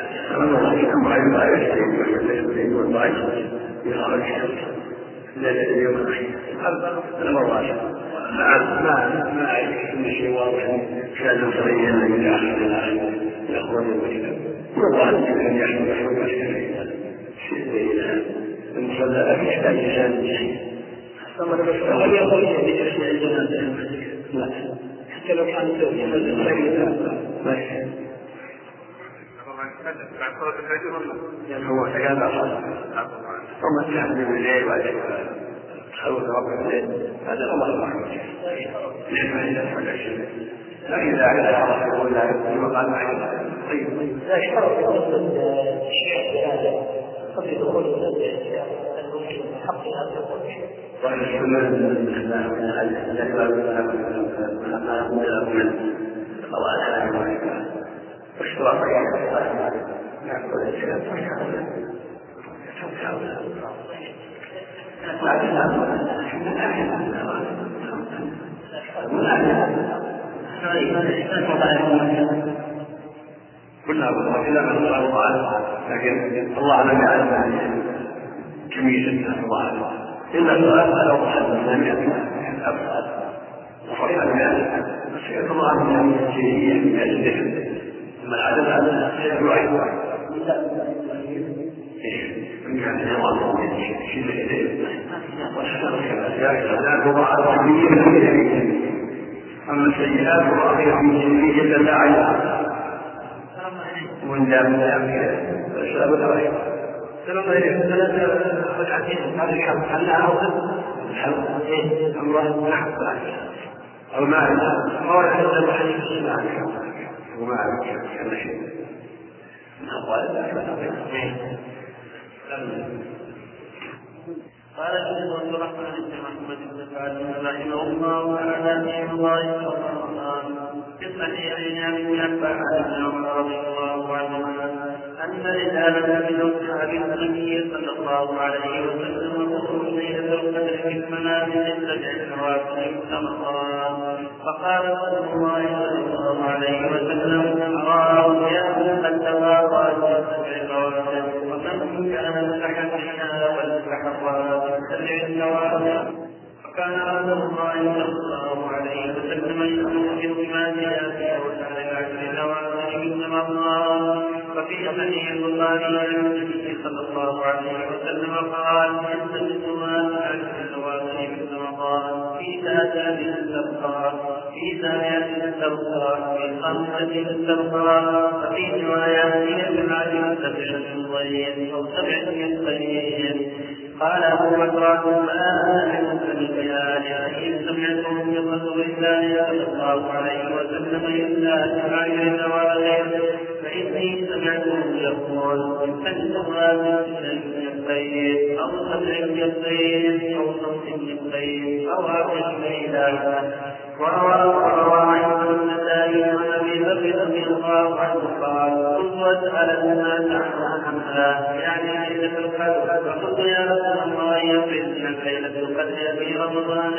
ما أعرف كل شيء واضح كان صريحا من آخر يخرج وجهه والله أن يحمل حرمة المصلى في إحدى لسان هل يخرج بتشريع الجنازة؟ لا حتى لو كان زوجي ما يحب هو كان وما تحمل بالليل ولا تخوف رب الليل هذا الله لكن إذا عاد عرف يقول لا يقول قال معي طيب لا يشترط في قصة الشيخ هذا قبل دخول المسجد المسلم حق هذا القول وأن السنة من واشتراط كلها بالله إلا من الله لكن الله لم يعلم كمية الله إلا سؤال لو أحد لم يأتي أفعل وفرق المال بس الله من الجيرية من الذهن ثم العدد على يعيد من كان نظام شيء الذهن والشر كذلك وضع الرحمية أما السيئات وأخيرا من جميع الداعي وإن لا من السلام عليكم السلام عليكم. ثلاثة ركعتين هذا الحمد هل لها أوزن؟ الحمد إيه أمره نعم أو ما قال حتى المحلي في السماء وما كان شيء قال الشيخ عبد الرحمن بن محمد بن سعد رحمه الله تعالى في الله في الصحيحين عن ابن عباس بن عمر رضي الله عنهما أن رجالا من أصحاب النبي صلى الله عليه وسلم قصروا ليلة القدر في المنام من 7 نوافل رمضان فقال رسول الله صلى الله عليه وسلم أراه يا قد تواضعت 7 نوافل ومن كان مستحقنا والمستحقات 7 نوافل فكان رسول الله صلى الله عليه وسلم يأمر بما جاء وسائر العشر نوافل من رمضان وفي صحيح البخاري عن النبي صلى الله عليه وسلم قال يستجد ما تعرف النوافل من رمضان في 3 استغفار في 8 استغفار في 5 استغفار وفي روايات يجمع 7 الضيف أو 7 الضيف. قال أبو بكر ما أعلمك بالبيان إن سمعتم من رسول الله صلى الله عليه وسلم إلا سماع النوافل فإني سمعتم يقول أنتم هذا الطيب أو 7 الطيب أو 5 الطيب أو 10 ليلة. وروى عند النسائي عن أبي بكر رضي الله عنه قال كنت أسأل الناس عنها يعني ليلة القدر فقلت يا رسول الله يقين ليلة القدر في رمضان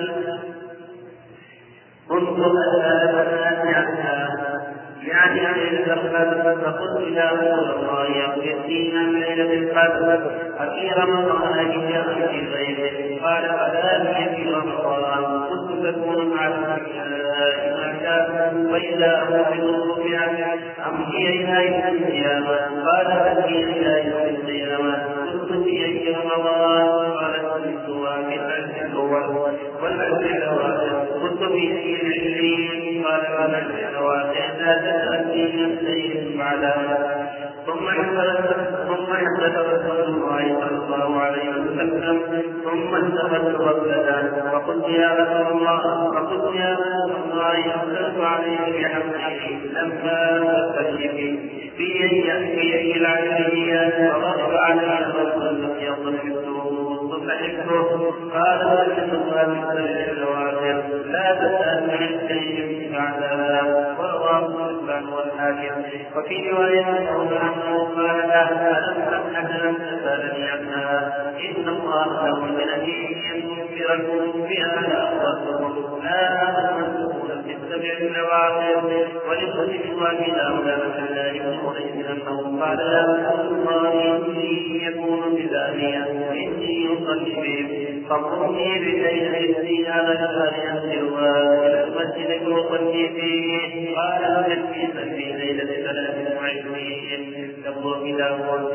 كنت أسأل الناس عنها يعني ليلة القدر فقلت يا رسول الله يقين ليلة القدر في رمضان إن في غيره قال فلا في رمضان كنت تكون مع الأنبياء ما كان وإذا أمرت رفعت أم هي إلى يوم القيامة قال بل هي إلى يوم القيامة كنت في أي رمضان قال كنت في العشر الأول والعشر الأواخر كنت في أي 20 قال والعشر الأواخر لا تأتي نفسي بعدها. ثم احدث رسول الله صلى الله عليه وسلم ثم انتهت غفلة فقلت يا رسول الله يختلف عليه بحمده لما تستشفي في أي العشرية فغضب على الرسول يضربه فحبه قال وجدتها من الأواخر لا تسأل عن شيء بعدها ورواه عنه والحاكم. وفي رواية أنه قال لا ألم تسألني عنها إن الله لو بنبي يذكركم بها لأخبرتكم لا أمنتم تتبع النواقض. ولمسلم وأبي داود عن الله بن قريش أنه قال يا رسول الله إني يكون بذانية وإني يصلي بهم فقمني بالليل على جبل أنزلها إلى المسجد يصلي فيه. قال يكفي في ليلة 23 يقول داود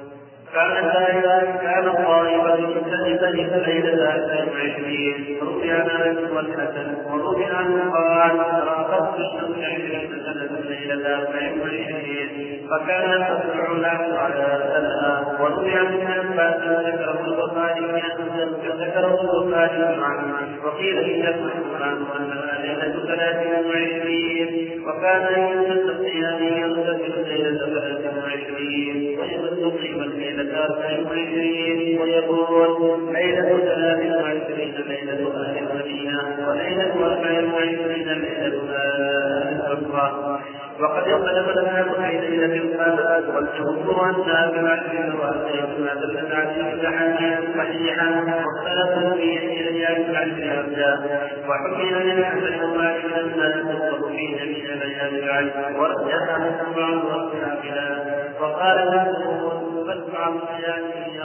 كان طائفة مختلفة ليلة 23 روي عن أنس والحسن وروي عنه قال راقبت الشمس 20 سنة ليلة 24 فكانت تطلع له على سنها. وروي عن ابن عباس ذكره البخاري عنه وقيل في عنه أنها ليلة 23 وكان يوسف الصيام يغتسل ليلة 23 ويغسل قيمة ليلة 24 ويقول ليلة 23 ليلة أهل المدينة وليلة 24 ليلة أهل الأخرى. وقد اختلف الناس في ليلة القدر والجمهور أنها بالعشر وأخيرا دلت عليه الأحاديث الصحيحة واختلفوا في ليالي العشر أرجاء. وحكي عن الحسن ومالك أنها تدخل في جميع ليالي العشر ورجحها بعض أصحابنا. وقال بعضهم بل بعض ليالي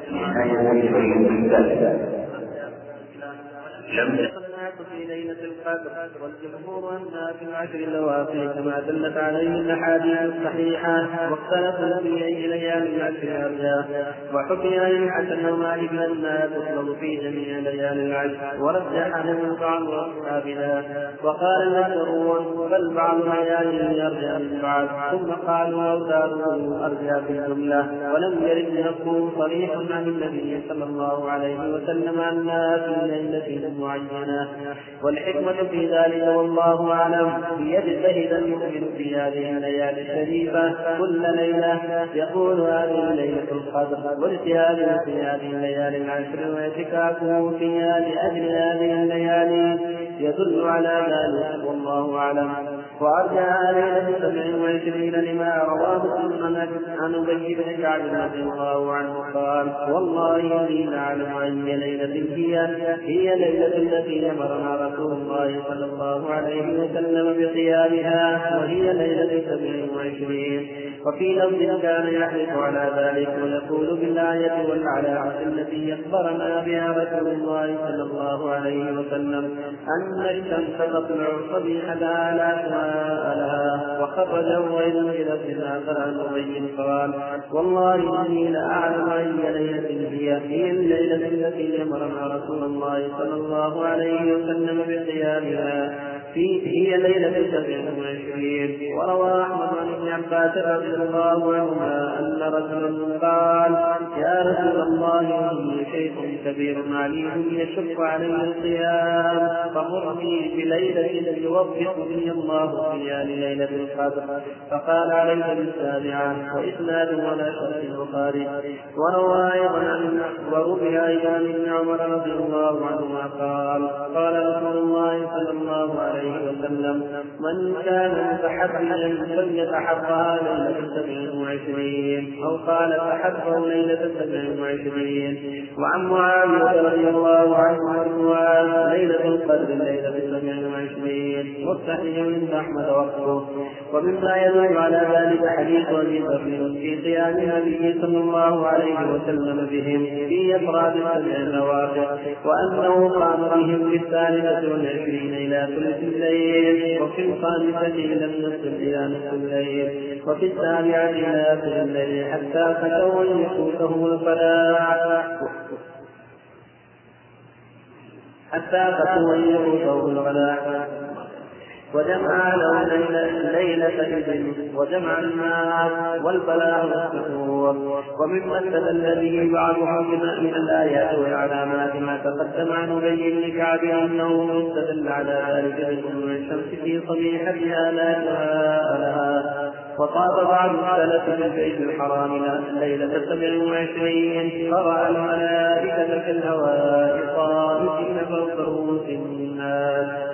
في ليلة القدر والجمهور أنها في العشر الأواخر كما دلت عليه الأحاديث الصحيحة واختلفوا في أي ليالي العشر أرجاء. وحكي عن الحسن ومالك أنها تطلب في جميع ليالي العشر ورجحه بعض أصحابنا. وقال الأكثرون بل بعض ليالي أرجاء من بعض ثم قالوا أوتاره أرجاء بالجملة. ولم يرد نص صريح عن النبي صلى الله عليه وسلم أنها في ليلة معينة. والحكمة في ذلك والله أعلم ليجتهد المؤمن في هذه الليالي الشريفة كل ليلة يقول هذه ليلة القدر واجتهاده في هذه الليالي العشر واعتكافه فيها لأجل هذه الليالي يدل على ذلك والله أعلم. وأرجع ليلة 27 لما رواه عن أبي بن كعب رضي الله عنه قال والله إني لأعلم أي ليلة هي ليلة التي أمرنا رسول الله صلى الله عليه وسلم بقيامها وهي ليلة 27. وفي لفظ كان يحلف على ذلك ويقول بالآية والعلامة التي أخبرنا بها رسول الله صلى الله عليه وسلم أن الشمس تطلع صبيحة لا سماء لها. وخرجه أيضا بلفظ آخر عن أبي قال والله إني لأعلم أي ليلة هي الليلة التي أمرنا رسول الله صلى الله عليه وسلم بقيامها هي ليلة 27. وروى أحمد عن ابن عباس رضي الله عنهما أن رجلا قال يا رسول الله إني شيخ كبير عليم يشق علي الصيام فمرني بليلة يوفقني الله فيها لليلة القدر. فقال عليك بالسابعة وإسناد ولا شرط البخاري. وروى أيضا عن ابن عمر رضي الله عنهما قال رسول الله صلى الله عليه وسلم من كان متحريا فليتحرى ليلة 27 أو قال تحروا ليلة 27. وعن معاوية رضي الله عنه مرفوعا ليلة القدر ليلة 27 والصحيح عند أحمد وقته. ومما يدل على ذلك حديث أبي بكر في قيام النبي صلى الله عليه وسلم بهم في إفراد 7 الأواخر وأنه قام بهم في 23 إلى ثلث الليل وفي 5 إلى النصف إلى نصف الليل وفي 7 إلى آخر الليل حتى فتوا أن يفوته الغلاء وجمع له ليلة الجن وجمع الماء والبلاء والسحور. ومما استدل به بعضهم من الآيات والعلامات ما تقدم عن أبي بن كعب أنه يستدل على ذلك بطلوع الشمس في صبيحتها لا جاء لها. وطاب بعض السلف في البيت الحرام ليلة 27 فرأى الملائكة في الهواء طائفين فوق رؤوس الناس.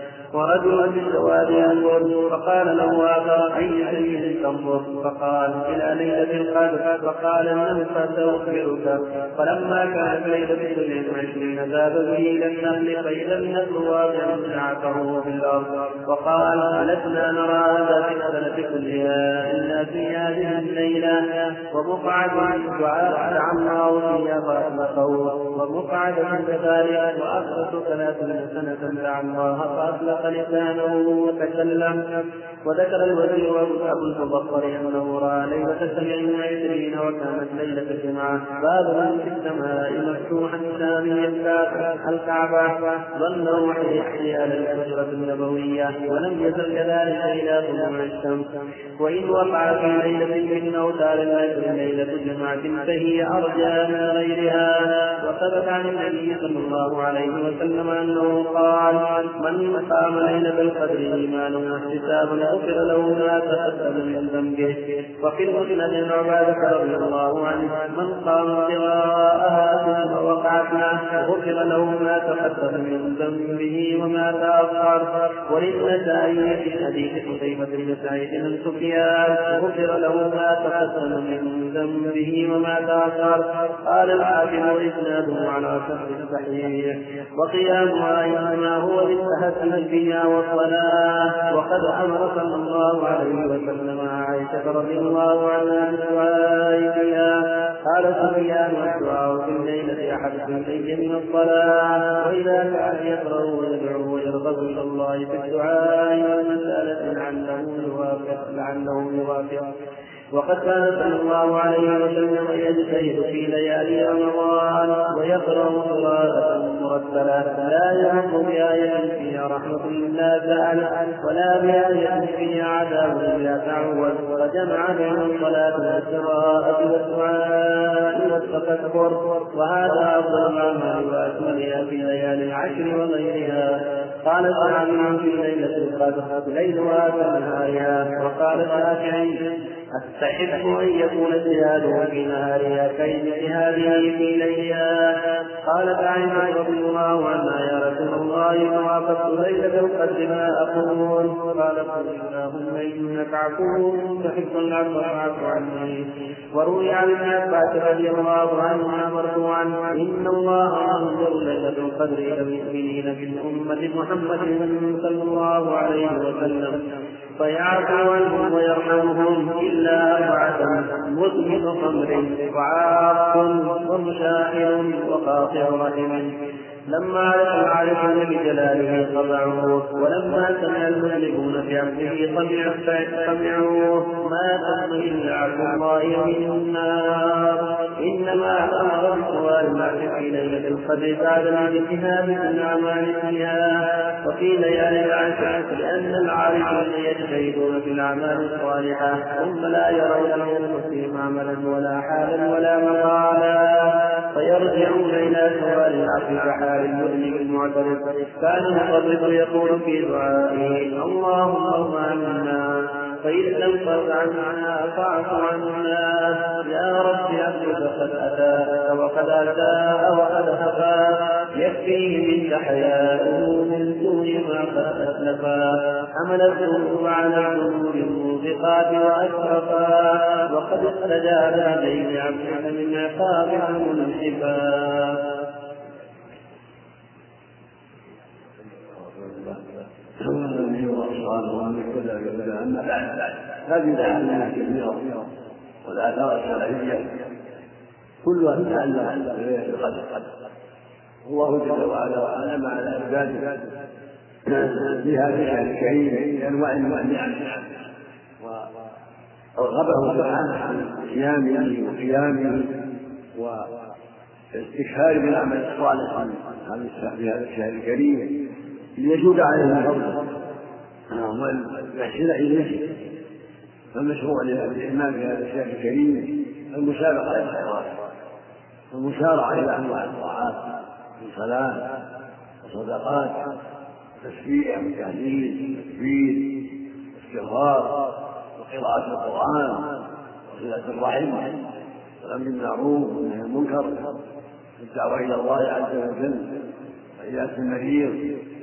ورجل بالسواد ينظر فقال له آخر أي شيء تنظر؟ فقال إلى ليلة القدر. فقال النفس سأخبرك. فلما كانت ليلة 27 ذهب به إلى النخل فإذا النخل واقع سعته في الأرض وقال لسنا نرى هذا في السنة كلها إلا في هذه الليلة ومقعد دعاء الله فيها فأطلقه ومقعد كذلك وأخرج 30 سنة دعا الله فأطلق لسانه وتكلم. وذكر الوزير أبو المظفر أنه رأى ليلة 27 وكانت ليلة الجمعة باب في السماء مفتوحا ساميا الكعبة ظنه يحيي على الحجرة النبوية ولم يزل كذلك إلى طلوع الشمس. وإن وقع في ليلة من أوتار العشر ليلة الجمعة فهي أرجى من غيرها. وثبت عن النبي صلى الله عليه وسلم أنه قال من قام ليلة القدر إيمانا واحتسابا غفر له ما تقدم من ذنبه. وفي المسند عن عبادة رضي الله عنه من قام ابتغاءها ثم وقعت له غفر له ما تقدم من ذنبه وما تأخر. وللنسائي في حديث قتيبة بن سعيد بن سفيان غفر له ما تقدم من ذنبه وما تأخر. قال الحاكم إسناده على شرط الصحيح. وقيامها إنما هو للتهجد الدنيا والصلاة. وقد أمر صلى الله عليه وسلم عائشة رضي الله عنها بالدعاء فيها. قال سفيان والدعاء في الليلة أحب إلي من الصلاة. وإذا كان يقرأ ويدعو ويرغب إلى الله في الدعاء والمسألة لعله يوافق. وقد كان صلى الله عليه وسلم يجتهد في ليالي رمضان ويقرأ قراءة مرتلة لا يهم بآية فيها رحمة إلا سأل ولا بآية فيها عذاب إلا تعود. وجمع بين الصلاة والقراءة والدعاء والتفكر وهذا أفضل الأعمال وأكملها في ليالي العشر وغيرها. قال تعالى في ليلة القدر ليلها كنهارها. وقال الشافعي أستحب أن يكون اجتهاده في نهارها كاجتهاده في ليلها. قالت عائشة رضي الله عنها يا رسول الله ما وافقت ليلة القدر ما أقول؟ قالت اللهم إنك عفو تحب العفو فاعف عني. وروي عن ابن عباس رضي الله عنهما مرفوعا إن الله ينظر ليلة القدر إلى المؤمنين من أمة محمد صلى الله عليه وسلم فيعفو عنهم ويرحمهم إلا أربعة مدمن خمر وعاق ومشاعر وقاطع رحم. لما عرف بجلاله طبعوه ولما سمع المذنبون بعبده سمعوه ما تم إلا عبد الله من النار. إنما أمر بسؤال المعرفة في ليلة القدر بعد الاجتهاد من أعمال فيها وفي ليالي العشر لأن العارفين يجتهدون في الأعمال الصالحة ثم لا يرون لأنفسهم عملا ولا حالا ولا مقالا فيرجعون إلى سؤال العبد كحال المذنب المعترف. كان المقرب يقول في دعائه اللهم عنا فإن لم ترض عنا فاعف عنا. يا رب عبدك قد أتاك وقد أتاء وقد هفى يكفيه منك حياؤه من سوء ما قد أسلفا. حملته على الذنوب الموبقات وأشرفا وقد استجاب إليه عبدك من عقابه منحفا. هذه الأحاديث الكثيرة والآثار الشرعية كلها تتعلق بليلة القدر. الله جل وعلا أنعم على عباده في هذا الشهر الكريم بأنواع من النعم ورغبه سبحانه عن صيامه وقيامه واستكثار بالعمل الصالح في هذا الشهر الكريم ليجود عليه فضله ويحسن إليه. فالمشروع للإمام في هذا الشهر الكريم المسابقة إلى الخيرات والمسارعة إلى أنواع الطاعات من صلاة وصدقات وتسبيح وتهليل وتكبير واستغفار وقراءة القرآن وصلة الرحم والأمر بالمعروف والنهي عن المنكر والدعوة إلى الله عز وجل وعيادة المريض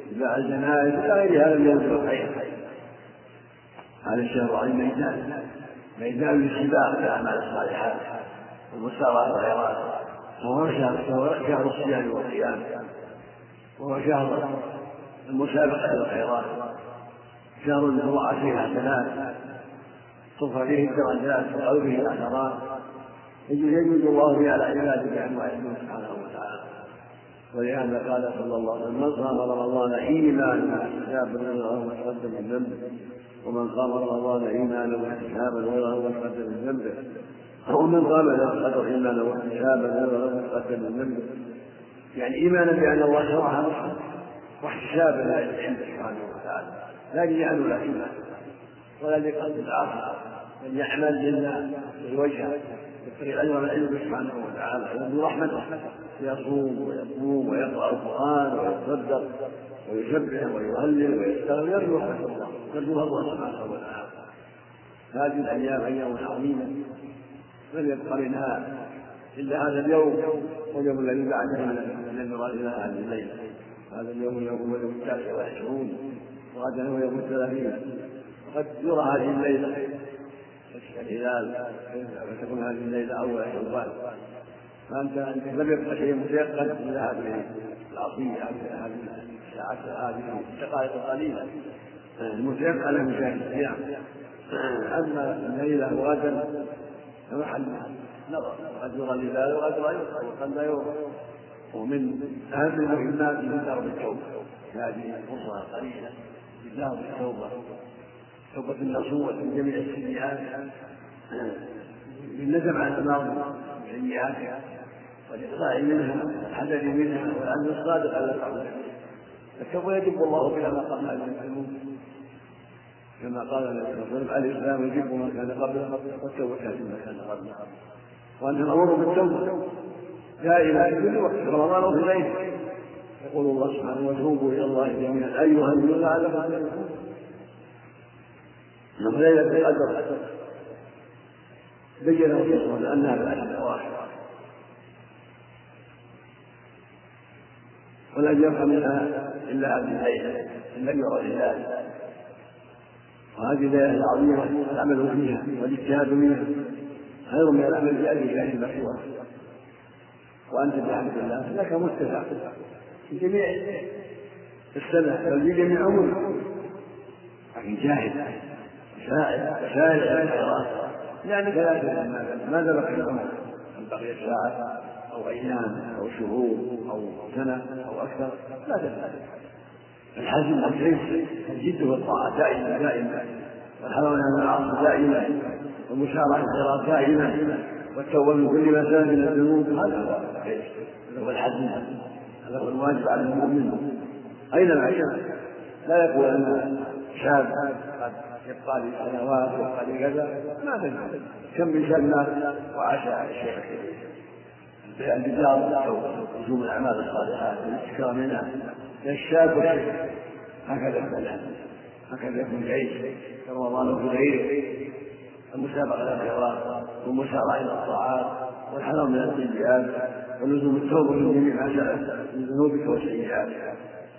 اتباع الجنائز إلى غير هذا من الخير. هذا الشهر عن ميدان للسباق في الأعمال الصالحات والمسارعة والخيرات، وهو شهر الصيام والقيام، وهو شهر المسابقة إلى الخيرات، شهر يضاعف فيه الحسنات، ترفع فيه الدرجات ويقل فيه الأثرات، يجود الله به على عباده بأنواع سبحانه وتعالى. ولهذا قال صلى الله عليه وسلم: من صام رمضان إيمانا واحتسابا غفر ما تقدم من ذنبه، ومن قام رمضان إيمانا واحتسابا غفر ما تقدم من ذنبه، ومن قام ليلة القدر إيمانا واحتسابا غفر ما تقدم من ذنبه. يعني إيمانا بأن الله شرعها واحتسابا عنده سبحانه وتعالى، لا ليعمل إيمان ولا لقلب الآخر، بل يعمل لله لوجهه يبتغي الأجر من عنده سبحانه وتعالى يرجو رحمته، يصوم ويقوم ويقرأ القرآن ويتصدق ويسبح ويهلل ويستغفر، يرجو رحمة الله، يرجو الله سبحانه وتعالى. هذه الأيام أيام عظيمة لم يبق منها إلا هذا اليوم واليوم الذي بعده من ينظر إلى هذه الليلة. هذا اليوم هو يوم 29 وغدا هو يوم 30. قد يرى هذه الليلة الهلال فتكون هذه الليلة أول شوال، فأنت لم يبقى شيء متيقن إلا هذه العصية، هذه الساعات، هذه الدقائق القليلة المتيقنة من شهر الصيام. أما الليلة وغدا فمحل نظر، قد يرى الهلال وقد لا يرى وقد لا يرى. ومن أهم المهمات من درب التوبة، هذه الفرصة القليلة بدرب التوبة، توبة النصوح من جميع السيئات، بالندم على الماضي وسيئاتها والإقلاع منها والحذر منها والعمل الصادق على الأعمال. التوبة يجب الله بها ما قبلها من الذنوب، كما قال النبي صلى الله عليه وسلم: الإسلام يجب ما كان قبله والتوبة تهدم ما كان قبله. وأنت مأمور بالتوبة دائما في كل وقت، في رمضان وفي غيره. يقول الله سبحانه: وتوبوا إلى الله جميعا أيها المؤمنون لعلكم تفلحون. من ليلة القدر بين الرسول أنها بالعشر الأواخر، ولن يبقى منها إلا هذه الليلة التي يرى الهلال. وهذه الليلة العظيمة العمل فيها والاجتهاد منها خير من العمل في ألف شهر مشروع. وأنت بحمد الله لك متسع في جميع السنة بل في جميع عمرك، لكن جاهد سارع الخيرات، لأنك لا تدري ماذا بقي العمر، هل بقيت ساعة أو أيام أو شهور أو سنة أو أكثر، لا تدري. الحزم والجيش الجد والطاعة دائما والحرم من العصر دائما والمشارعة الخيرات دائما والتوبة من كل ما كان من الذنوب. هذا هو الحزم، هذا هو الواجب على المؤمن أينما كان. لا يقول أن شاب قد يبقى لي سنوات ويبقى لي كذا، ما تدري كم من سنة وعاش الشيخ البدار أو لزوم الأعمال الصالحات والاستكثار منها للشاب والشيخ. هكذا يكون العيش في رمضان وفي غيره، المسابقة إلى الخيرات والمسارعة إلى الطاعات والحذر من السيئات ولزوم التوبة من جميع ما سلف من ذنوبك وسيئاتك.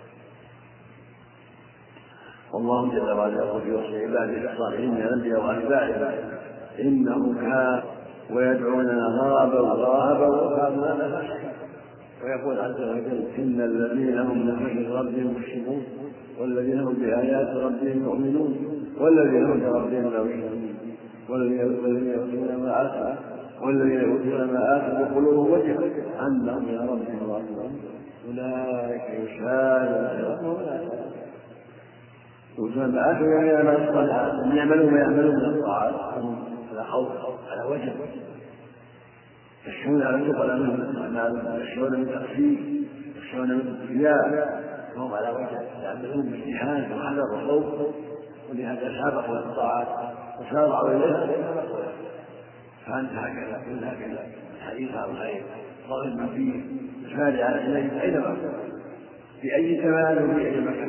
والله جل وعلا يقول في وصف عباده الصالحين من الانبياء واتباعهم: انهم كانوا ويدعوننا رغبا ورهبا وكانوا. ويقول عز وجل: ان الذين هم من خشيه ربهم مشركون والذين هم بايات ربهم يؤمنون والذين هم بربهم لا يشركون والذين يؤتون ما اتوا وقلوبهم وجهه انهم الى ربهم راجعون اولئك يسارعون وما آتوا يعني ما الصالحات أن يعملوا ما يعملون من الطاعات على خوف على وجه، يخشون على الثقل منهم الأعمال، يخشون من تقصير، يخشون من الكبرياء، وهم على وجه يعملون باجتهاد وحذر وخوف، ولهذا سابقوا الطاعات وسارعوا إليها. فأنت هكذا كل هكذا الحديث عن الخير رغم فيه سارع إليه أينما في أي زمان وفي أي مكان.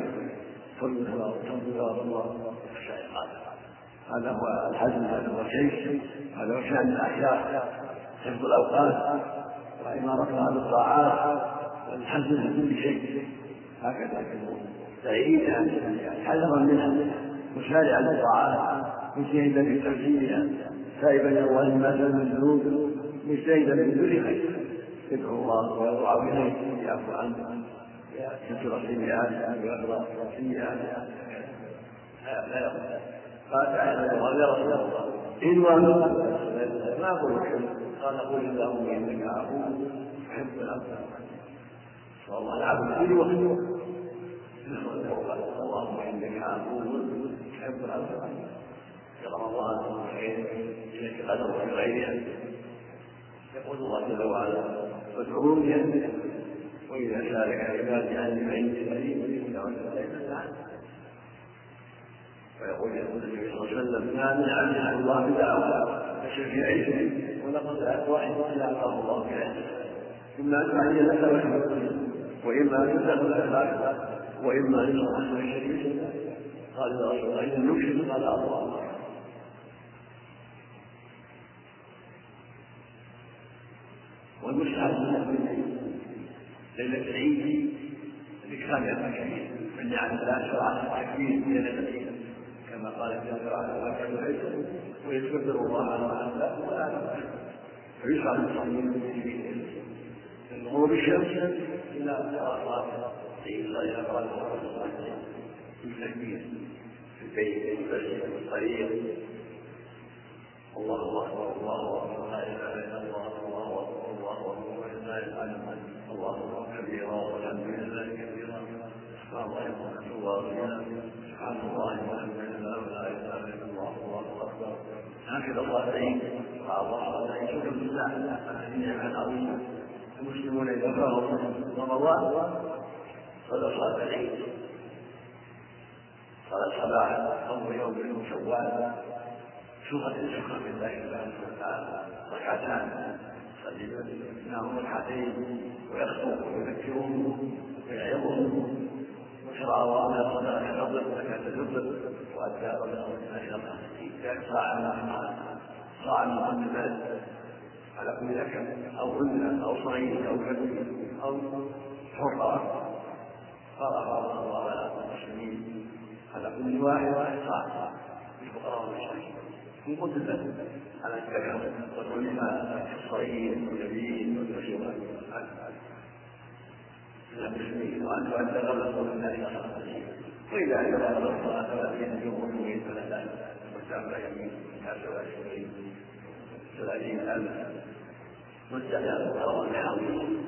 هذا هو الحزم، هذا هو الشيء، هذا هو شأن الأحياء، حفظ الأوقات وإمارتها بالطاعات والحزم في كل شيء. هكذا سعيدا حذرا منها مسارعا للطاعات مجتهدا في تحسينها تائبا الى الله ما سلم من الذنوب مجتهدا في كل خير يدعو الله ويضرع اليه يعفو عنه يستر السيئات ويقرا السيئات لا يقبل قال تعالى يا رسول الله إن ما أقول قال قل اللهم إنك عفو تحب العفو والله العفو في وقت اللهم إنك عفو تحب العفو في رمضان خير إليك قدر في غيرها يقول الله جل وعلا فادعوني أنت وإذا سالك عبادي عني فإني قريب ويقول النبي صلى الله عليه وسلم ما من عبد الله بدعوة فشفي عيشه ولقد دعت واحد الا اعطاه الله في عيشه اما ان تعين لك واما ان تسال لك واما ان يصلح الشريك قال يا رسول الله اذا نكشف قال الله والمستحب ليله العيد ذكرى التكبير من نعم الله شرع التكبير ليله العيد كما قال جل وعلا وكان العزة ويتكبر الله على ما أنزل ولا فيشرع المصلين من غروب الشمس إلى صلاة إلى قال التكبير في البيت والمسجد والطريق الله أكبر الله أكبر لا إله إلا الله الله أكبر الله أكبر ولله الحمد الله أكبر كبيرا والحمد لله كبيرا سبحان الله ورحمة الله سبحان الله والحمد لله ولا اله الا الله والله اكبر هكذا الله العيد الله العيد شكر لله الذي نعم عظيما المسلمون اذا فرغوا رمضان صلى صلاه العيد صلاه الصباح اول يوم من شوال شكرا بالله سبحانه وتعالى ركعتان يصلي بينهم ركعتين ويخطب ويذكرهم ويعظهم وشرع الله من الصلاه كفضل زكاه الفطر وادى اشرف صاع من مقدمات على كل ذكر او انثى او صغير او كبير او حره فرض الله على المسلمين على كل واحد صاع للفقراء والمساكين في قدرة على الذكر والانثى الصغير والكبير والكبير المسلمين وأن تؤدى غلط من ذلك وإذا أدى غلط فلا يجوز من فلا وتعمل يمين كاسر وعشرين 30,000 مستحيل الحرام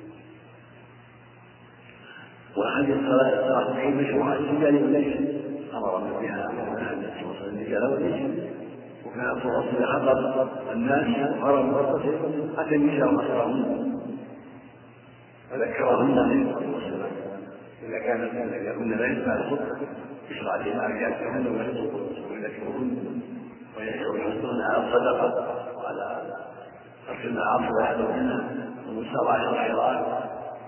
وحديث صلاة العيد مشروعة الرجال والنساء أمر بها محمد صلى الرجال والنساء وكان الرسول حضر الناس وأمر بالرسول أتى النساء وأخرهم فذكرهن إذا كنا لا يسمع الخطبة يشرع لهم أرجاءهن ويذكرهن ويحثهن على الصدقة وعلى ترك المعاصي ويحذرهن والمسارعة إلى الخيرات.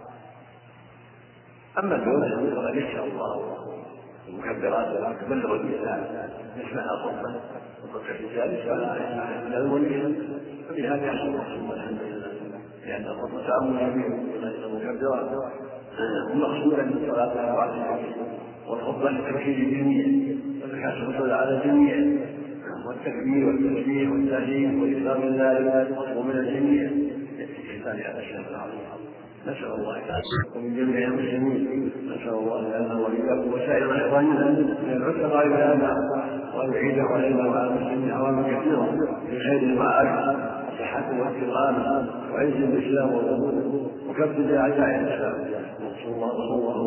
أما الدولة فقد يسر الله المكبرات تبلغ النساء يسمع الخطبة وترك الرجال فلا يسمع إلا الولي فبهذا يحصل الرسول الحمد لله لأن الخطبة تعمل المكبرات مقصودا من صلاة الأربعة والخطبة لتوحيد الجميع وزكاة الفطر على الجميع والتكبير والتسبيح والتهليل والإكرام لله ومن الجميع لإحسان هذا الشهر العظيم. نسأل الله تعالى ومن جميع المسلمين نسأل الله لنا وإياكم وسائر إخواننا من العتقاء والآباء وأن يعيد علينا وعلى المسلمين عواما كثيرة بخير المعارف والصحة والاستقامة وعز الإسلام والأمور وكف أعداء الإسلام. صلى الله